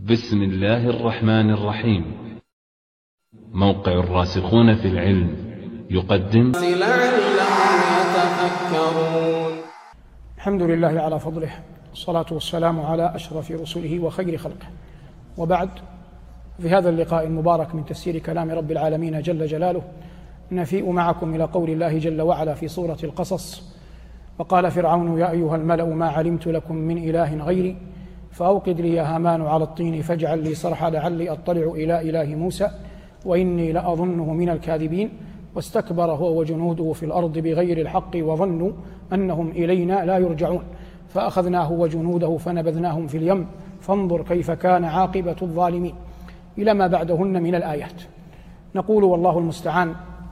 بسم الله الرحمن الرحيم. موقع الراسخون في العلم يقدم لعلهم يتفكرون. الحمد لله على فضله، والصلاة والسلام على أشرف رسله وخير خلقه، وبعد. في هذا اللقاء المبارك من تفسير كلام رب العالمين جل جلاله نفيء معكم إلى قول الله جل وعلا في سورة القصص: وقال فرعون يا أيها الملأ ما علمت لكم من إله غيري فأوقد لي يا هامان على الطين فاجعل لي صرحا لعلي أطلع إلى إله موسى وإني لأظنه من الكاذبين واستكبر هو وجنوده في الأرض بغير الحق وظنوا أنهم إلينا لا يرجعون فأخذناه وجنوده فنبذناهم في اليم فانظر كيف كان عاقبة الظالمين، إلى ما بعدهن من الآيات. نقول والله المستعان.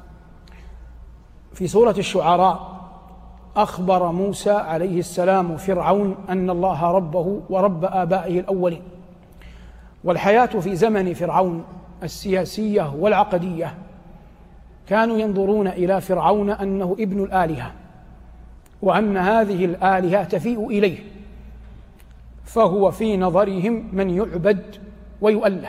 في سورة الشعراء أخبر موسى عليه السلام فرعون أن الله ربه ورب آبائه الأولين، والحياة في زمن فرعون السياسية والعقدية كانوا ينظرون إلى فرعون أنه ابن الآلهة، وأن هذه الآلهة تفيء إليه، فهو في نظرهم من يعبد ويؤله.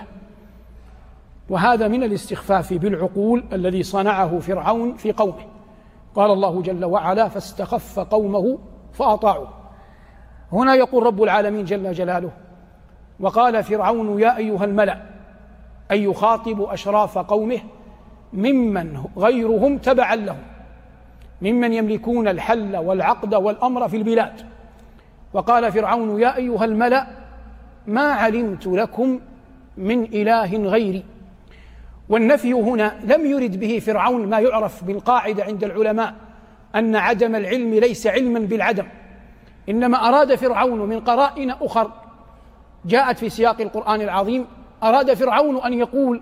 وهذا من الاستخفاف بالعقول الذي صنعه فرعون في قومه. قال الله جل وعلا: فاستخف قومه فأطاعوه. هنا يقول رب العالمين جل جلاله: وقال فرعون يا أيها الملأ، أي يخاطب أشراف قومه ممن غيرهم تبعا لهم، ممن يملكون الحل والعقد والأمر في البلاد. وقال فرعون يا أيها الملأ ما علمت لكم من إله غيري. والنفي هنا لم يرد به فرعون ما يعرف بالقاعدة عند العلماء أن عدم العلم ليس علما بالعدم، إنما أراد فرعون من قرائن أخر جاءت في سياق القرآن العظيم، أراد فرعون أن يقول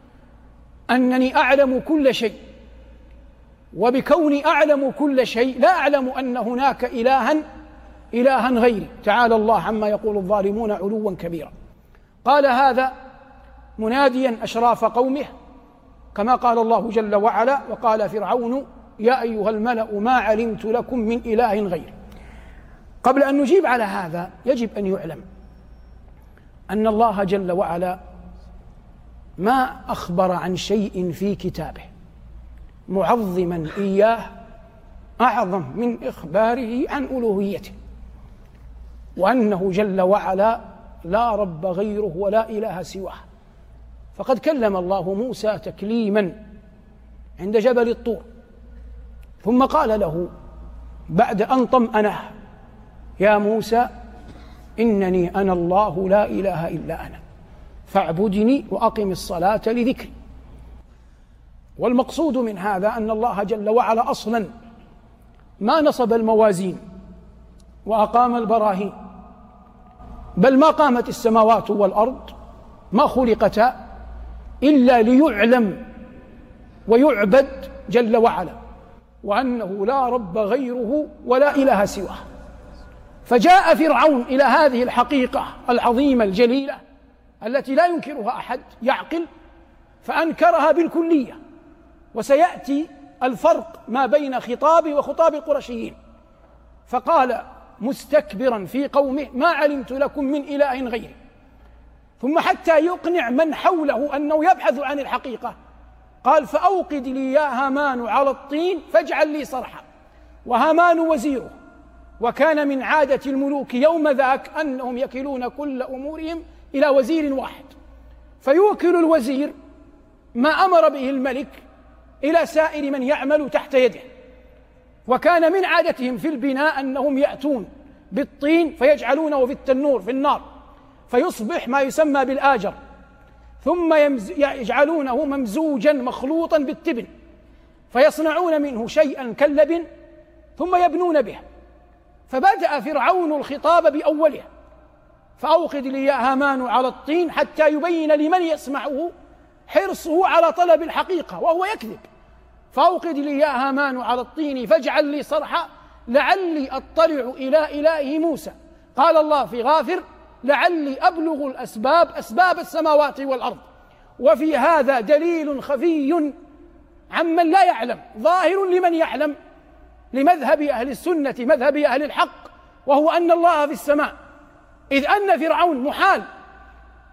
أنني أعلم كل شيء، وبكوني أعلم كل شيء لا أعلم أن هناك إلها غيري، تعالى الله عما يقول الظالمون علوا كبيرا. قال هذا مناديا أشراف قومه، كما قال الله جل وعلا: وقال فرعون يا أيها الملأ ما علمت لكم من إله غيري. قبل أن نجيب على هذا يجب أن يعلم أن الله جل وعلا ما أخبر عن شيء في كتابه معظما إياه أعظم من إخباره عن ألوهيته، وأنه جل وعلا لا رب غيره ولا إله سواه. فقد كلم الله موسى تكليما عند جبل الطور، ثم قال له بعد أن طمأنه: يا موسى إنني أنا الله لا إله إلا أنا فاعبدني وأقم الصلاة لذكري. والمقصود من هذا أن الله جل وعلا أصلا ما نصب الموازين وأقام البراهين، بل ما قامت السماوات والأرض ما خلقتا إلا ليعلم ويعبد جل وعلا، وأنه لا رب غيره ولا إله سواه. فجاء فرعون إلى هذه الحقيقة العظيمة الجليلة التي لا ينكرها أحد يعقل، فأنكرها بالكلية. وسيأتي الفرق ما بين خطابه وخطاب القرشيين. فقال مستكبرا في قومه ما علمت لكم من إله غيري، ثم حتى يقنع من حوله أنه يبحث عن الحقيقة قال: فأوقد لي يا هامان على الطين فاجعل لي صرحا. وهامان وزيره، وكان من عادة الملوك يوم ذاك أنهم يكلون كل أمورهم إلى وزير واحد، فيوكل الوزير ما أمر به الملك إلى سائر من يعمل تحت يده. وكان من عادتهم في البناء أنهم يأتون بالطين فيجعلونه في التنور في النار فيصبح ما يسمى بالآجر، ثم يجعلونه ممزوجا مخلوطا بالتبن فيصنعون منه شيئا كاللبن ثم يبنون به. فبدأ فرعون الخطاب بأوله: فأوقد لي يا هامان على الطين، حتى يبين لمن يسمعه حرصه على طلب الحقيقة وهو يكذب. فأوقد لي يا هامان على الطين فاجعل لي صرحا لعلي أطلع إلى إله موسى. قال الله في غافر: لعلي أبلغ الأسباب أسباب السماوات والأرض. وفي هذا دليل خفي عمن لا يعلم ظاهر لمن يعلم، لمذهب أهل السنة مذهب أهل الحق، وهو أن الله في السماء، إذ أن فرعون محال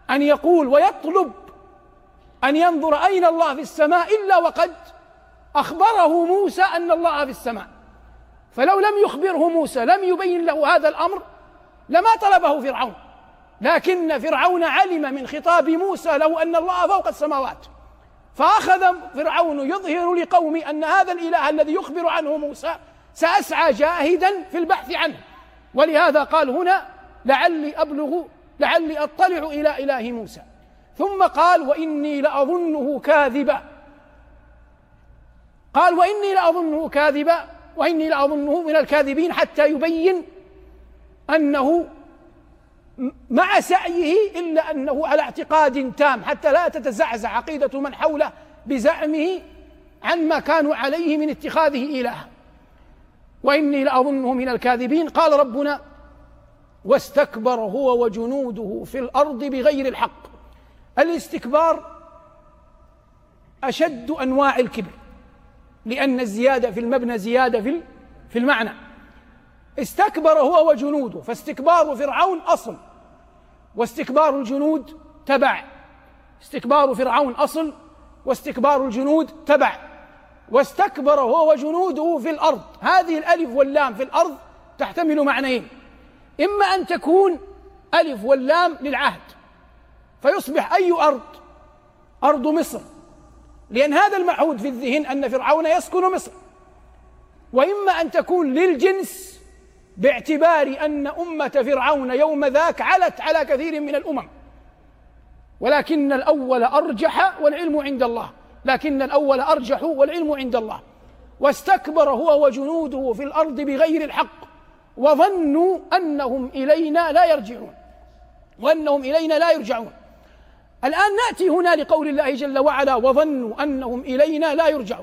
أن يقول ويطلب أن ينظر أين الله في السماء إلا وقد أخبره موسى أن الله في السماء، فلو لم يخبره موسى لم يبين له هذا الأمر لما طلبه فرعون، لكن فرعون علم من خطاب موسى له أن الله فوق السماوات، فأخذ فرعون يظهر لقوم أن هذا الإله الذي يخبر عنه موسى سأسعى جاهدا في البحث عنه، ولهذا قال هنا لعلي أطلع إلى إله موسى، ثم قال وإني لأظنه كاذبا، قال وإني لأظنه كاذبا وإني لأظنه من الكاذبين، حتى يبين أنه مع سعيه إلا أنه على اعتقاد تام، حتى لا تتزعزع عقيدة من حوله بزعمه عما كانوا عليه من اتخاذه إلها. وإني لأظنه من الكاذبين. قال ربنا واستكبر هو وجنوده في الأرض بغير الحق. الاستكبار أشد أنواع الكبر، لأن الزيادة في المبنى زيادة في المعنى. استكبر هو وجنوده، فاستكبار فرعون أصل واستكبار الجنود تبع. استكبار فرعون أصل واستكبار الجنود تبع. واستكبر هو وجنوده في الأرض، هذه الألف واللام في الأرض تحتمل معنيين، إما أن تكون ألف واللام للعهد فيصبح أي أرض مصر، لأن هذا المعهود في الذهن أن فرعون يسكن مصر، وإما أن تكون للجنس باعتبار أن أمة فرعون يوم ذاك علت على كثير من الأمم، ولكن الأول أرجح والعلم عند الله، لكن الأول أرجح والعلم عند الله. واستكبر هو وجنوده في الأرض بغير الحق وظنوا أنهم إلينا لا يرجعون. الآن نأتي هنا لقول الله جل وعلا وظنوا أنهم إلينا لا يرجعون.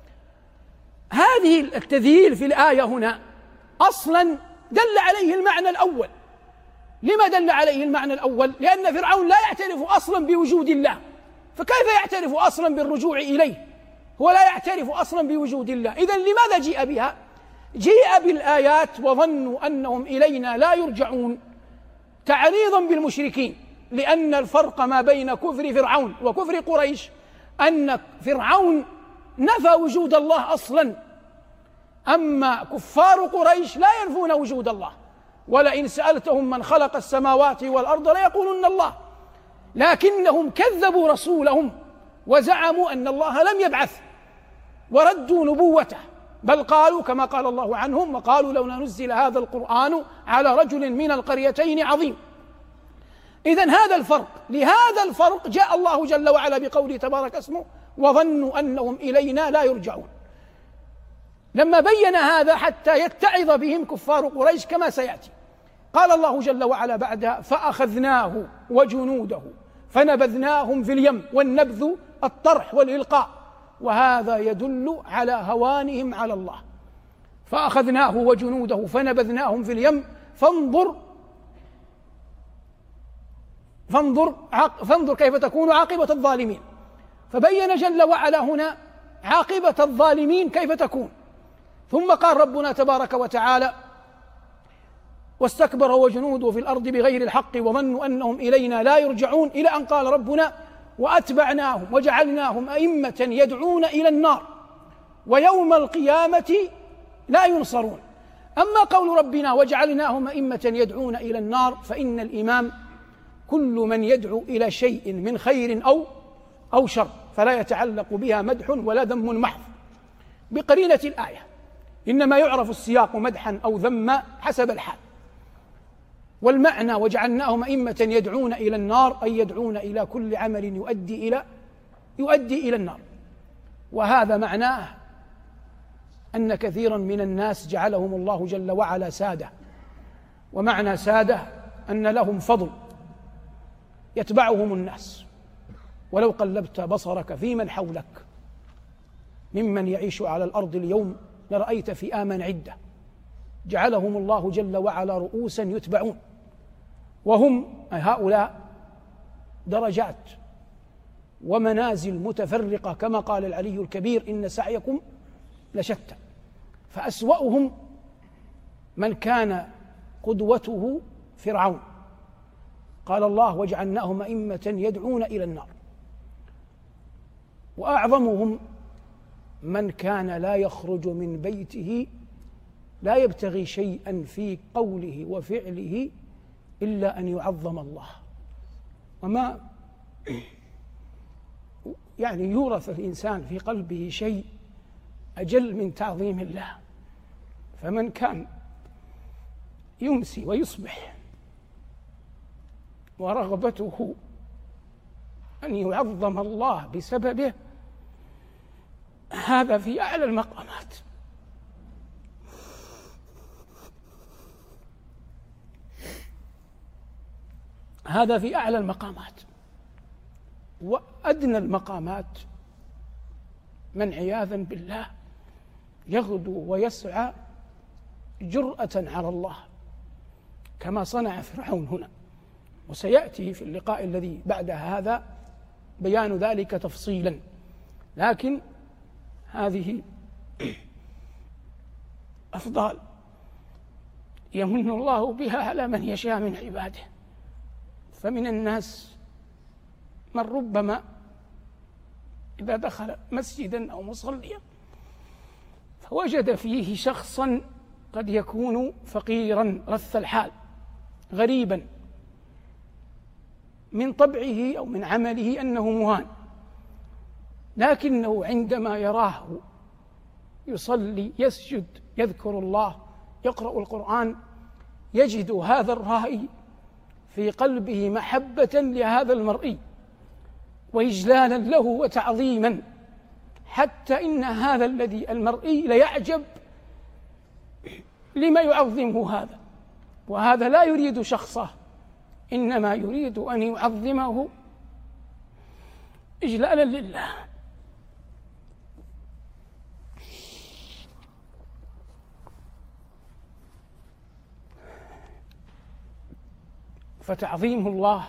هذه التذييل في الآية هنا أصلا دل عليه المعنى الأول. لما دل عليه المعنى الأول؟ لأن فرعون لا يعترف أصلا بوجود الله، فكيف يعترف أصلا بالرجوع إليه؟ هو لا يعترف أصلا بوجود الله. إذن لماذا جيء بها؟ جيء بالآيات وظنوا أنهم إلينا لا يرجعون تعريضا بالمشركين، لأن الفرق ما بين كفر فرعون وكفر قريش أن فرعون نفى وجود الله أصلا، أما كفار قريش لا ينفون وجود الله، ولئن سألتهم من خلق السماوات والأرض ليقولن الله، لكنهم كذبوا رسولهم وزعموا أن الله لم يبعث وردوا نبوته، بل قالوا كما قال الله عنهم وقالوا لولا نزل هذا القرآن على رجل من القريتين عظيم. إذن هذا الفرق، لهذا الفرق جاء الله جل وعلا بقوله تبارك اسمه وظنوا أنهم إلينا لا يرجعون، لما بين هذا حتى يتعظ بهم كفار قريش كما سيأتي. قال الله جل وعلا بعدها فأخذناه وجنوده فنبذناهم في اليم، والنبذ الطرح والإلقاء، وهذا يدل على هوانهم على الله. فأخذناه وجنوده فنبذناهم في اليم فانظر كيف تكون عاقبة الظالمين. فبين جل وعلا هنا عاقبة الظالمين كيف تكون. ثم قال ربنا تبارك وتعالى واستكبر وجنوده في الأرض بغير الحق وظنوا أنهم إلينا لا يرجعون، إلى أن قال ربنا وأتبعناهم وجعلناهم أئمة يدعون إلى النار ويوم القيامة لا ينصرون. أما قول ربنا وجعلناهم أئمة يدعون إلى النار، فإن الإمام كل من يدعو إلى شيء من خير أو شر، فلا يتعلق بها مدح ولا ذم محض بقرينة الآية، إنما يعرف السياق مدحا أو ذما حسب الحال. والمعنى وجعلناهم أئمة يدعون إلى النار أي يدعون إلى كل عمل يؤدي إلى النار. وهذا معناه أن كثيرا من الناس جعلهم الله جل وعلا سادة، ومعنى سادة أن لهم فضل يتبعهم الناس. ولو قلبت بصرك في من حولك ممن يعيش على الأرض اليوم لرأيت فئاما عدة جعلهم الله جل وعلا رؤوسا يتبعون، وهم هؤلاء درجات ومنازل متفرقة، كما قال العلي الكبير إن سعيكم لشتى. فأسوأهم من كان قدوته فرعون، قال الله: وجعلناهم أئمة يدعون إلى النار. وأعظمهم من كان لا يخرج من بيته لا يبتغي شيئا في قوله وفعله إلا أن يعظم الله. وما يعني يورث الإنسان في قلبه شيء أجل من تعظيم الله. فمن كان يمسي ويصبح ورغبته أن يعظم الله بسببه، هذا في أعلى المقامات. هذا في أعلى المقامات. وأدنى المقامات من عياذا بالله يغدو ويسعى جرأة على الله كما صنع فرعون هنا. وسيأتي في اللقاء الذي بعد هذا بيان ذلك تفصيلا. لكن هذه أفضال يمن الله بها على من يشاء من عباده. فمن الناس من ربما إذا دخل مسجدا أو مصليا فوجد فيه شخصا قد يكون فقيرا رث الحال غريبا من طبعه أو من عمله أنه مهان، لكنه عندما يراه يصلي يسجد يذكر الله يقرأ القرآن يجد هذا الرائي في قلبه محبة لهذا المرئي وإجلالا له وتعظيما، حتى إن هذا الذي المرئي ليعجب لما يعظمه هذا. وهذا لا يريد شخصه، إنما يريد أن يعظمه إجلالا لله. فتعظيم الله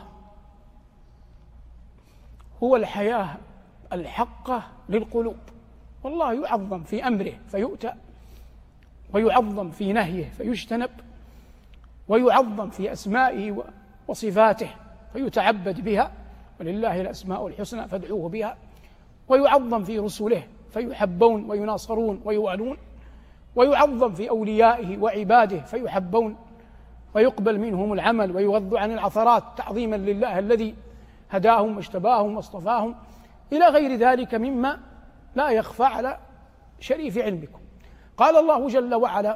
هو الحياة الحقة للقلوب. والله يعظم في أمره فيؤتى، ويعظم في نهيه فيجتنب، ويعظم في أسمائه وصفاته فيتعبد بها، ولله الأسماء الحسنى فادعوه بها، ويعظم في رسله فيحبون ويناصرون ويوالون، ويعظم في أوليائه وعباده فيحبون ويقبل منهم العمل ويغض عن العثرات تعظيما لله الذي هداهم واجتباهم واصطفاهم، إلى غير ذلك مما لا يخفى على شريف علمكم. قال الله جل وعلا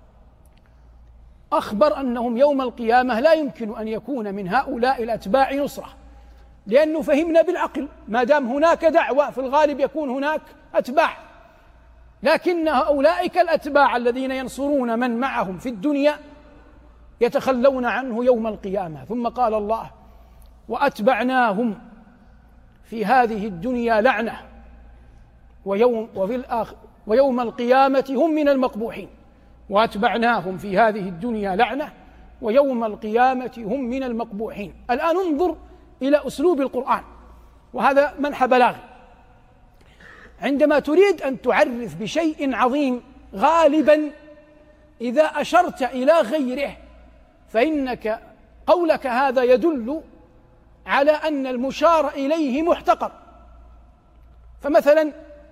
أخبر أنهم يوم القيامة لا يمكن أن يكون من هؤلاء الأتباع نصرة، لأنه فهمنا بالعقل ما دام هناك دعوة في الغالب يكون هناك أتباع، لكن أولئك الأتباع الذين ينصرون من معهم في الدنيا يتخلون عنه يوم القيامة. ثم قال الله وأتبعناهم في هذه الدنيا لعنة ويوم القيامة هم من المقبوحين. وأتبعناهم في هذه الدنيا لعنة ويوم القيامة هم من المقبوحين. الآن انظر إلى أسلوب القرآن، وهذا منح بلاغي. عندما تريد أن تعرف بشيء عظيم غالبا إذا أشرت إلى غيره فإنك قولك هذا يدل على أن المشار إليه محتقر. فمثلا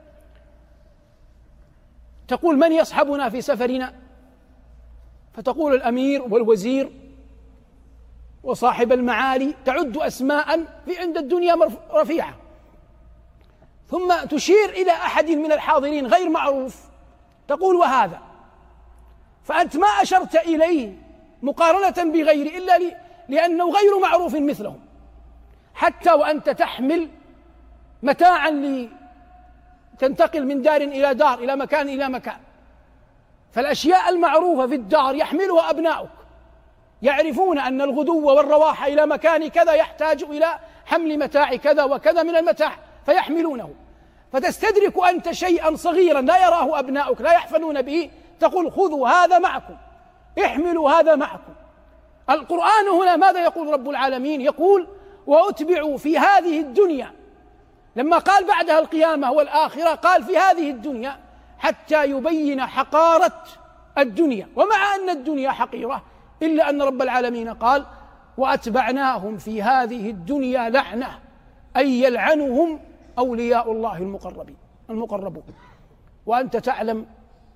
تقول من يصحبنا في سفرنا، فتقول الأمير والوزير وصاحب المعالي، تعد أسماء في عند الدنيا رفيعة، ثم تشير إلى أحد من الحاضرين غير معروف تقول وهذا، فأنت ما أشرت إليه مقارنة بغيره إلا لأنه غير معروف مثلهم. حتى وأنت تحمل متاعا لتنتقل من دار إلى دار إلى مكان إلى مكان، فالأشياء المعروفة في الدار يحملها أبناؤك، يعرفون أن الغدو والرواح إلى مكان كذا يحتاج إلى حمل متاع كذا وكذا من المتاع فيحملونه، فتستدرك أنت شيئا صغيرا لا يراه أبناؤك لا يحفلون به، تقول خذوا هذا معكم، احملوا هذا معكم. القرآن هنا ماذا يقول رب العالمين؟ يقول وأتبعوا في هذه الدنيا، لما قال بعدها القيامة والآخرة قال في هذه الدنيا حتى يبين حقارة الدنيا، ومع أن الدنيا حقيرة إلا أن رب العالمين قال وأتبعناهم في هذه الدنيا لعنة، أي يلعنهم أولياء الله المقربون. وأنت تعلم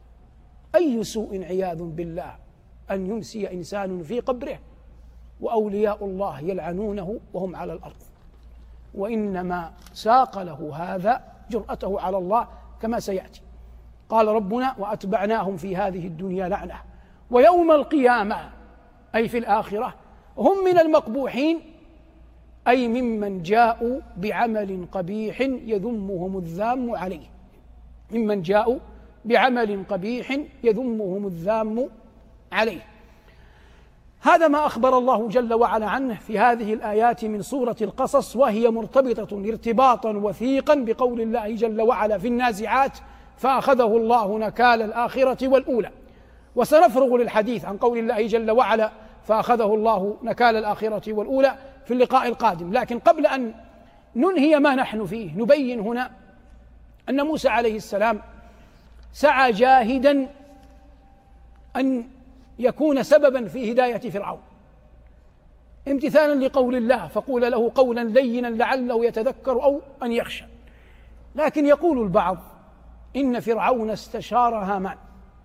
أي سوء عياذ بالله أن يمسي إنسان في قبره وأولياء الله يلعنونه وهم على الأرض. وإنما ساق له هذا جرأته على الله كما سيأتي. قال ربنا: وأتبعناهم في هذه الدنيا لعنة ويوم القيامة، أي في الآخرة، هم من المقبوحين، أي ممن جاءوا بعمل قبيح يذمهم الذام عليه، ممن جاءوا بعمل قبيح يذمهم الذام عليه. هذا ما أخبر الله جل وعلا عنه في هذه الآيات من سورة القصص، وهي مرتبطة ارتباطا وثيقا بقول الله جل وعلا في النازعات: فأخذه الله نكال الآخرة والأولى. وسنفرغ للحديث عن قول الله جل وعلا: فأخذه الله نكال الآخرة والأولى في اللقاء القادم. لكن قبل أن ننهي ما نحن فيه نبين هنا أن موسى عليه السلام سعى جاهدا أن يكون سببا في هداية فرعون، امتثالا لقول الله: فقول له قولا لينا لعله يتذكر أو أن يخشى. لكن يقول البعض إن فرعون استشار هامان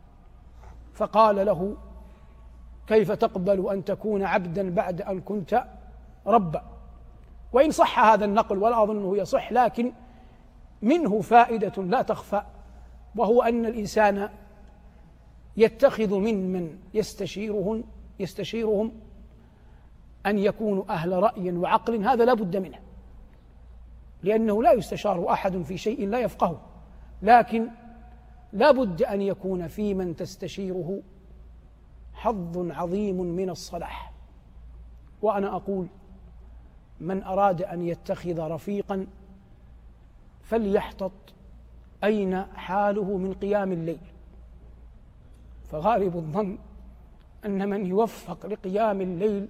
فقال له: كيف تقبل أن تكون عبدا بعد أن كنت ربا؟ وإن صح هذا النقل، ولا أظنه يصح، لكن منه فائدة لا تخفى، وهو أن الإنسان يتخذ ممن يستشيرهم أن يكونوا أهل رأي وعقل. هذا لا بد منه، لأنه لا يستشار أحد في شيء لا يفقهه، لكن لا بد أن يكون في من تستشيره حظ عظيم من الصلاح. وأنا أقول: من أراد أن يتخذ رفيقا فليحتط أين حاله من قيام الليل، فغالب الظن أن من يوفق لقيام الليل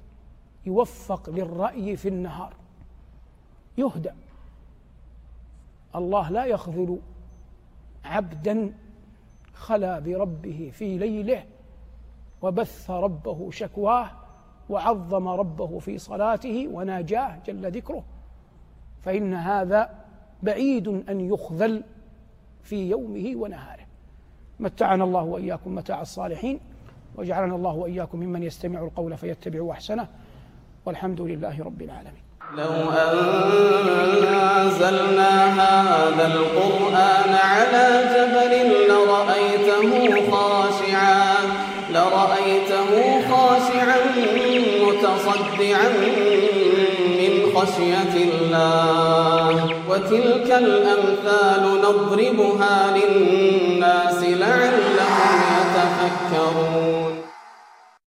يوفق للرأي في النهار، يهدى. الله لا يخذل عبدا خلا بربه في ليله وبث ربه شكواه وعظم ربه في صلاته وناجاه جل ذكره، فإن هذا بعيد أن يخذل في يومه ونهاره. متعنا الله وإياكم متاع الصالحين، وجعلنا الله وإياكم ممن يستمع القول فيتبع أحسنه، والحمد لله رب العالمين. لو أنزلنا هذا القرآن على جبل لرأيته خاشعا متصدعا من خشية الله. وتلك الأمثال نضربها للناس